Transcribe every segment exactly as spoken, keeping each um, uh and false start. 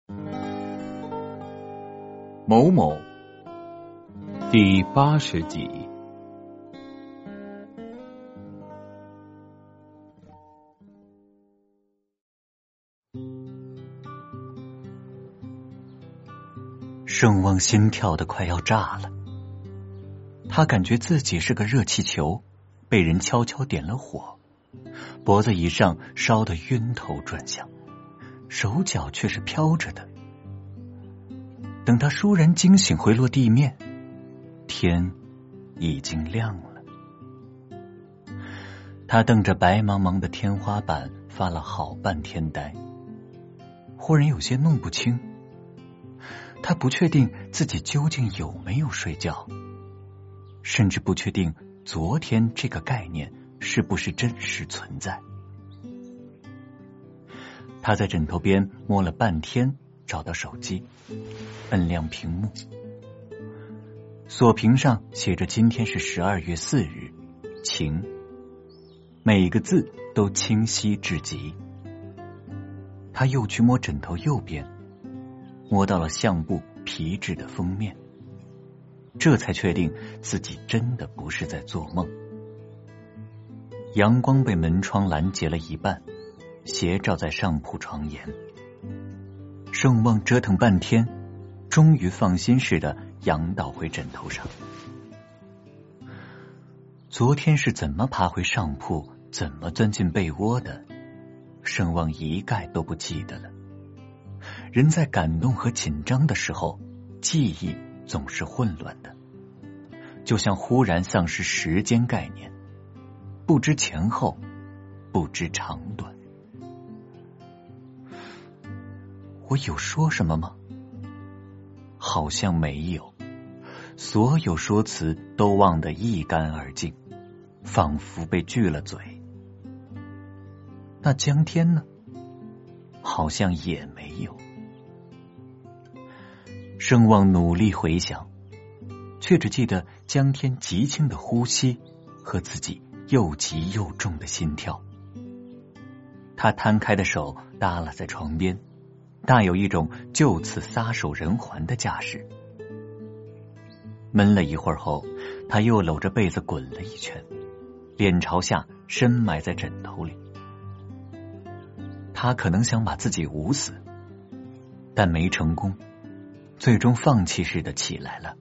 某某第八十集。 盛望心跳得快要炸了，他感觉自己是个热气球，被人悄悄点了火，脖子以上烧得晕头转向，手脚却是飘着的。等他倏然惊醒回落地面，天已经亮了。他瞪着白茫茫的天花板发了好半天呆，忽然有些弄不清，他不确定自己究竟有没有睡觉，甚至不确定昨天这个概念是不是真实存在。他在枕头边摸了半天，找到手机，摁亮屏幕，锁屏上写着今天是十二月四日，晴，每个字都清晰至极。他又去摸枕头右边，摸到了相簿皮质的封面，这才确定自己真的不是在做梦。阳光被门窗拦截了一半，斜照在上铺床沿。盛望折腾半天，终于放心似的仰倒回枕头上。昨天是怎么爬回上铺，怎么钻进被窝的，盛望一概都不记得了。人在感动和紧张的时候，记忆总是混乱的，就像忽然丧失时间概念，不知前后，不知长短。我有说什么吗？好像没有，所有说辞都忘得一干二净，仿佛被锯了嘴。那江天呢？好像也没有。盛望努力回想，却只记得江天极轻的呼吸和自己又急又重的心跳。他摊开的手耷拉在床边，大有一种就此撒手人寰的架势。闷了一会儿后，他又搂着被子滚了一圈，脸朝下深埋在枕头里。他可能想把自己捂死，但没成功，最终放弃似的起来了。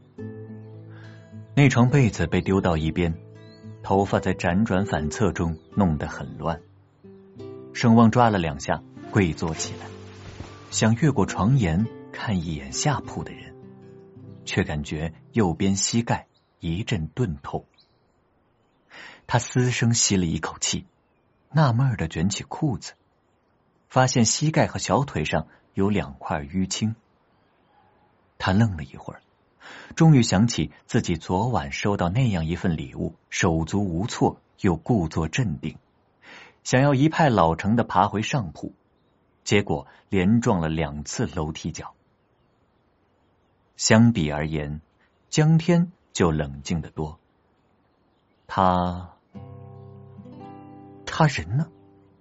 那床被子被丢到一边，头发在辗转反侧中弄得很乱。盛望抓了两下，跪坐起来，想越过床沿看一眼下铺的人，却感觉右边膝盖一阵钝痛。他嘶声吸了一口气，纳闷地卷起裤子，发现膝盖和小腿上有两块淤青。他愣了一会儿，终于想起自己昨晚收到那样一份礼物，手足无措又故作镇定，想要一派老成的爬回上铺，结果连撞了两次楼梯角。相比而言，江天就冷静得多。他他人呢？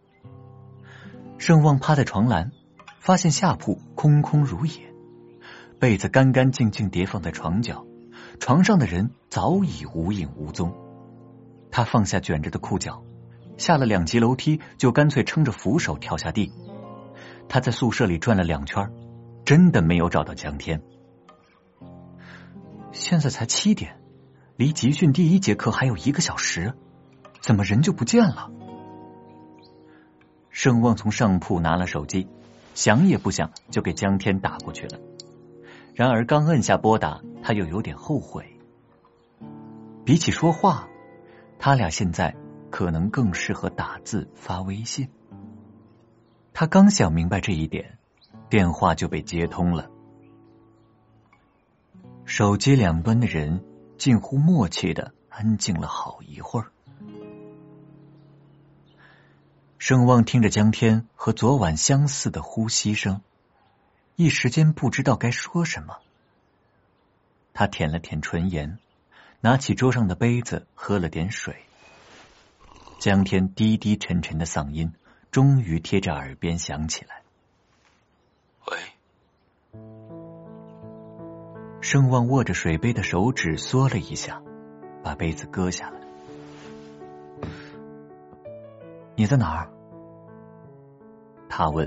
盛望趴在床栏，发现下铺空空如也，被子干干净净叠放在床角，床上的人早已无影无踪。他放下卷着的裤脚，下了两级楼梯，就干脆撑着扶手跳下地。他在宿舍里转了两圈，真的没有找到江天。现在才七点，离集训第一节课还有一个小时，怎么人就不见了？盛望从上铺拿了手机，想也不想就给江天打过去了。然而刚摁下拨打，他又有点后悔。比起说话，他俩现在可能更适合打字发微信。他刚想明白这一点，电话就被接通了。手机两端的人近乎默契的安静了好一会儿。盛望听着江天和昨晚相似的呼吸声，一时间不知道该说什么。他舔了舔唇沿，拿起桌上的杯子喝了点水。江天低低沉沉的嗓音终于贴着耳边响起来： 喂。 盛旺握着水杯的手指缩了一下，把杯子搁下来。你在哪儿？他问。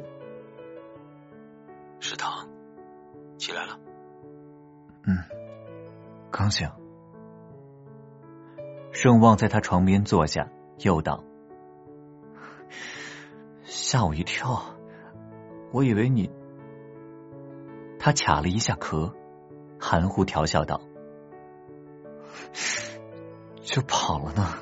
食堂，起来了。 嗯，刚醒。盛旺在他床边坐下，又道：吓我一跳，我以为你……他卡了一下壳，含糊调笑道：就跑了呢。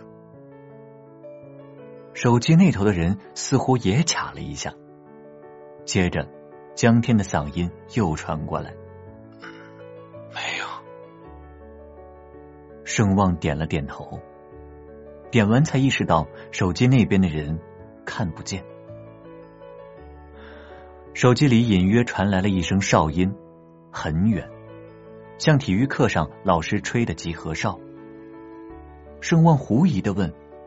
手机那头的人似乎也卡了一下，接着江天的嗓音又传过来： 没有。 盛旺点了点头，点完才意识到手机那边的人看不见。手机里隐约传来了一声哨音，很远，像体育课上老师吹的集合哨。盛旺狐疑地问：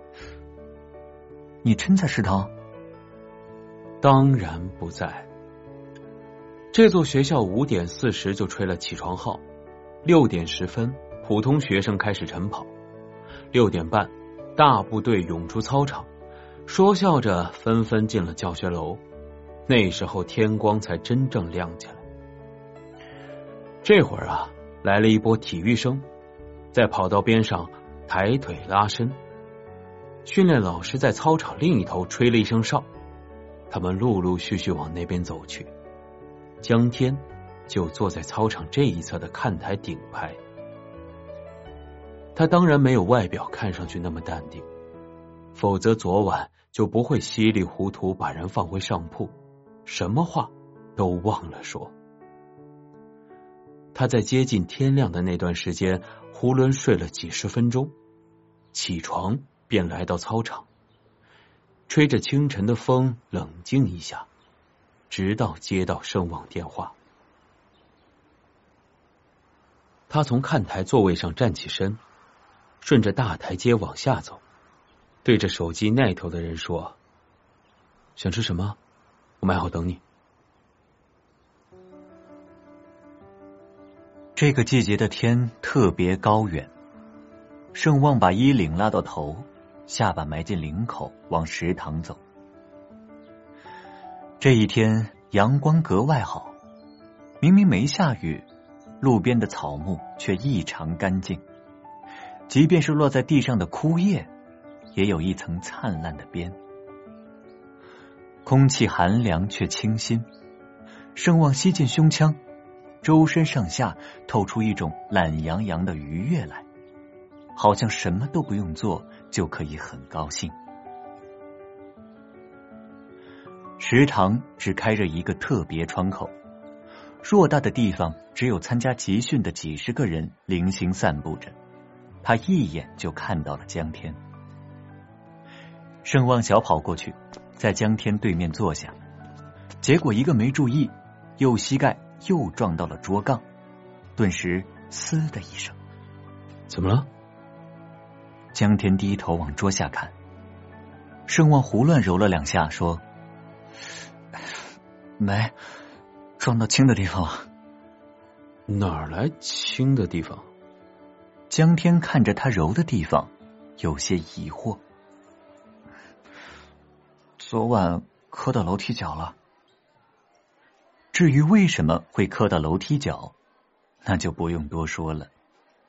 你真在食堂？ 当然不在。这座学校五点四十就吹了起床号，六点十分普通学生开始晨跑，六点半大部队涌出操场，说笑着纷纷进了教学楼。那时候天光才真正亮起来。这会儿啊，来了一波体育生，在跑道边上抬腿拉伸。训练老师在操场另一头吹了一声哨，他们陆陆续续往那边走去。江天就坐在操场这一侧的看台顶排。他当然没有外表看上去那么淡定，否则昨晚就不会稀里糊涂把人放回上铺，什么话都忘了说。他在接近天亮的那段时间囫囵睡了几十分钟，起床便来到操场，吹着清晨的风冷静一下，直到接到盛旺电话。他从看台座位上站起身，顺着大台阶往下走，对着手机那头的人说：想吃什么？我买好等你。 这个季节的天特别高远，盛旺把衣领拉到头，下巴埋进领口，往食堂走。这一天阳光格外好，明明没下雨，路边的草木却异常干净，即便是落在地上的枯叶，也有一层灿烂的边。空气寒凉却清新，盛旺吸进胸腔，周身上下透出一种懒洋洋的愉悦来，好像什么都不用做就可以很高兴。食堂只开着一个特别窗口，偌大的地方只有参加集训的几十个人零星散布着，他一眼就看到了江天。盛旺小跑过去，在江天对面坐下，结果一个没注意，右膝盖又撞到了桌杠，顿时嘶的一声。 怎么了？ 江天低头往桌下看，盛旺胡乱揉了两下说：没，撞到轻的地方了。 哪儿来轻的地方？ 江天看着他揉的地方，有些疑惑。昨晚磕到楼梯角了。至于为什么会磕到楼梯角，那就不用多说了。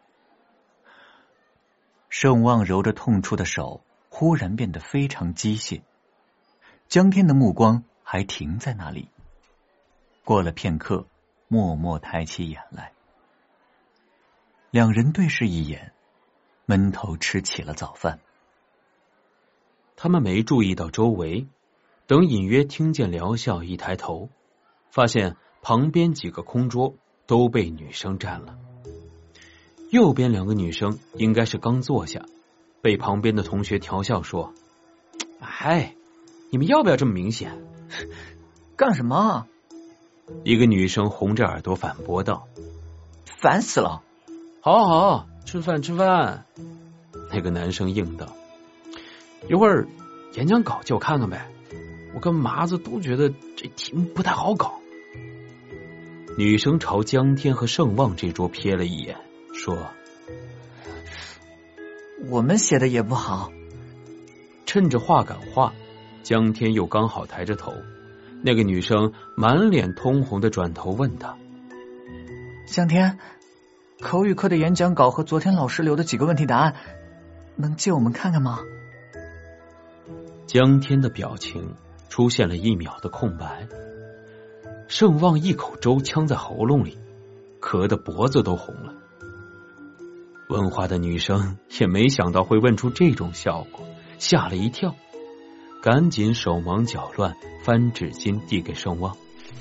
盛旺揉着痛处的手忽然变得非常机械，江天的目光还停在那里，过了片刻，默默抬起眼来。两人对视一眼，闷头吃起了早饭。 他们没注意到周围，等隐约听见疗效，一抬头发现旁边几个空桌都被女生占了。右边两个女生应该是刚坐下，被旁边的同学调笑说：哎，你们要不要这么明显？ 干什么？ 一个女生红着耳朵反驳道： 烦死了。 好好吃饭吃饭。那个男生应道：一会儿演讲稿借我看看呗，我跟麻子都觉得这题目不太好搞。 女生朝江天和盛望这桌瞥了一眼，说： 我们写的也不好。 趁着话赶话，江天又刚好抬着头，那个女生满脸通红的转头问他： 江天，口语课的演讲稿和昨天老师留的几个问题答案，能借我们看看吗？ 江天的表情出现了一秒的空白，盛望一口粥呛在喉咙里，咳得脖子都红了。问话的女生也没想到会问出这种效果，吓了一跳，赶紧手忙脚乱翻纸巾递给盛望。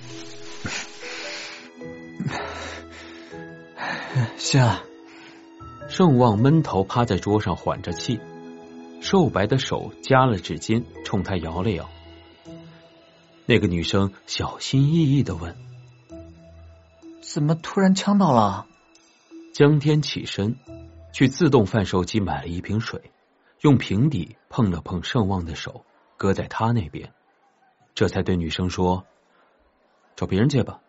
行了。 盛望闷头趴在桌上缓着气，瘦白的手夹了纸巾冲他摇了摇。那个女生小心翼翼地问： 怎么突然呛到了？ 江天起身去自动贩售机买了一瓶水，用瓶底碰了碰盛望的手，搁在他那边，这才对女生说：找别人借吧。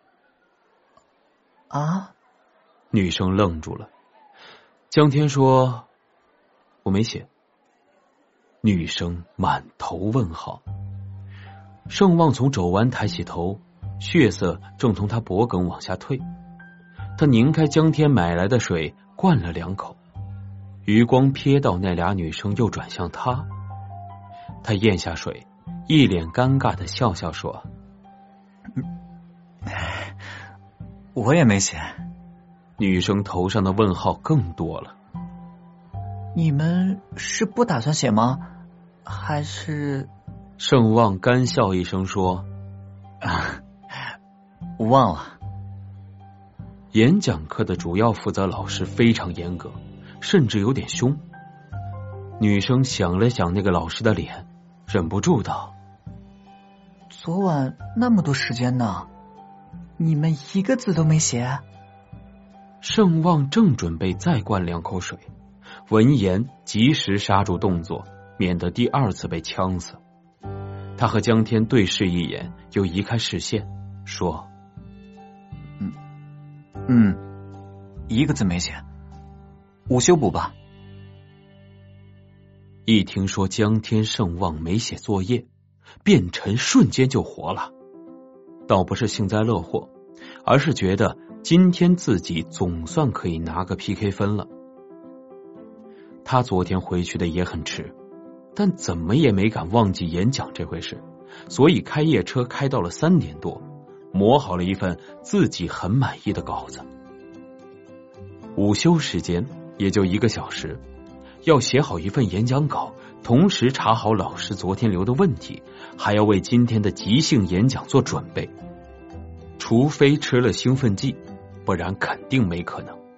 啊？ 女生愣住了。江天说：我没写。女生满头问号。盛望从肘弯抬起头，血色正从他脖颈往下退。他拧开江天买来的水，灌了两口，余光瞥到那俩女生，又转向他。他咽下水，一脸尴尬的笑笑说： 我也没写。 女生头上的问号更多了。 你们是不打算写吗？还是…… 盛望干笑一声说： 啊，忘了。 演讲课的主要负责老师非常严格，甚至有点凶。女生想了想那个老师的脸，忍不住道： 昨晚那么多时间呢，你们一个字都没写？ 盛望正准备再灌两口水，闻言及时刹住动作，免得第二次被呛死。他和江天对视一眼，又移开视线，说： 嗯嗯，一个字没写，午休补吧。 一听说江天盛望没写作业，卞晨瞬间就活了，倒不是幸灾乐祸，而是觉得今天自己总算可以拿个 P K 分了。他昨天回去的也很迟，但怎么也没敢忘记演讲这回事，所以开夜车开到了三点多，磨好了一份自己很满意的稿子。午休时间也就一个小时，要写好一份演讲稿，同时查好老师昨天留的问题，还要为今天的即兴演讲做准备。除非吃了兴奋剂，不然肯定没可能。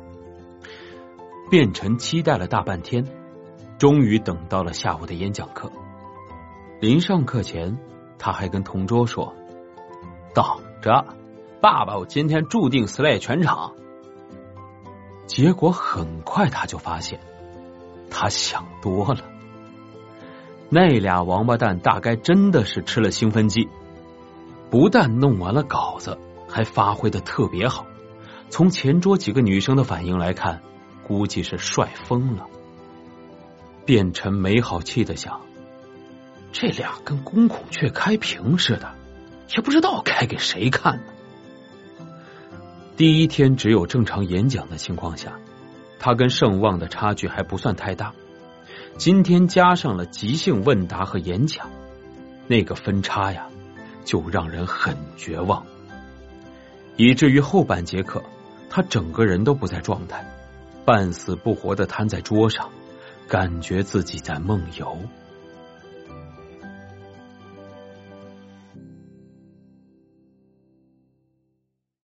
卞晨期待了大半天，终于等到了下午的演讲课。临上课前，他还跟同桌说：等着，爸爸我今天注定 slay 全场。结果很快他就发现，他想多了。那俩王八蛋大概真的是吃了兴奋剂，不但弄完了稿子，还发挥的特别好。从前桌几个女生的反应来看，估计是帅疯了。卞晨没好气的想，这俩跟公孔雀开屏似的，也不知道开给谁看呢。第一天只有正常演讲的情况下，他跟盛望的差距还不算太大。今天加上了即兴问答和演讲，那个分差呀，就让人很绝望。以至于后半节课，他整个人都不在状态，半死不活的瘫在桌上，感觉自己在梦游。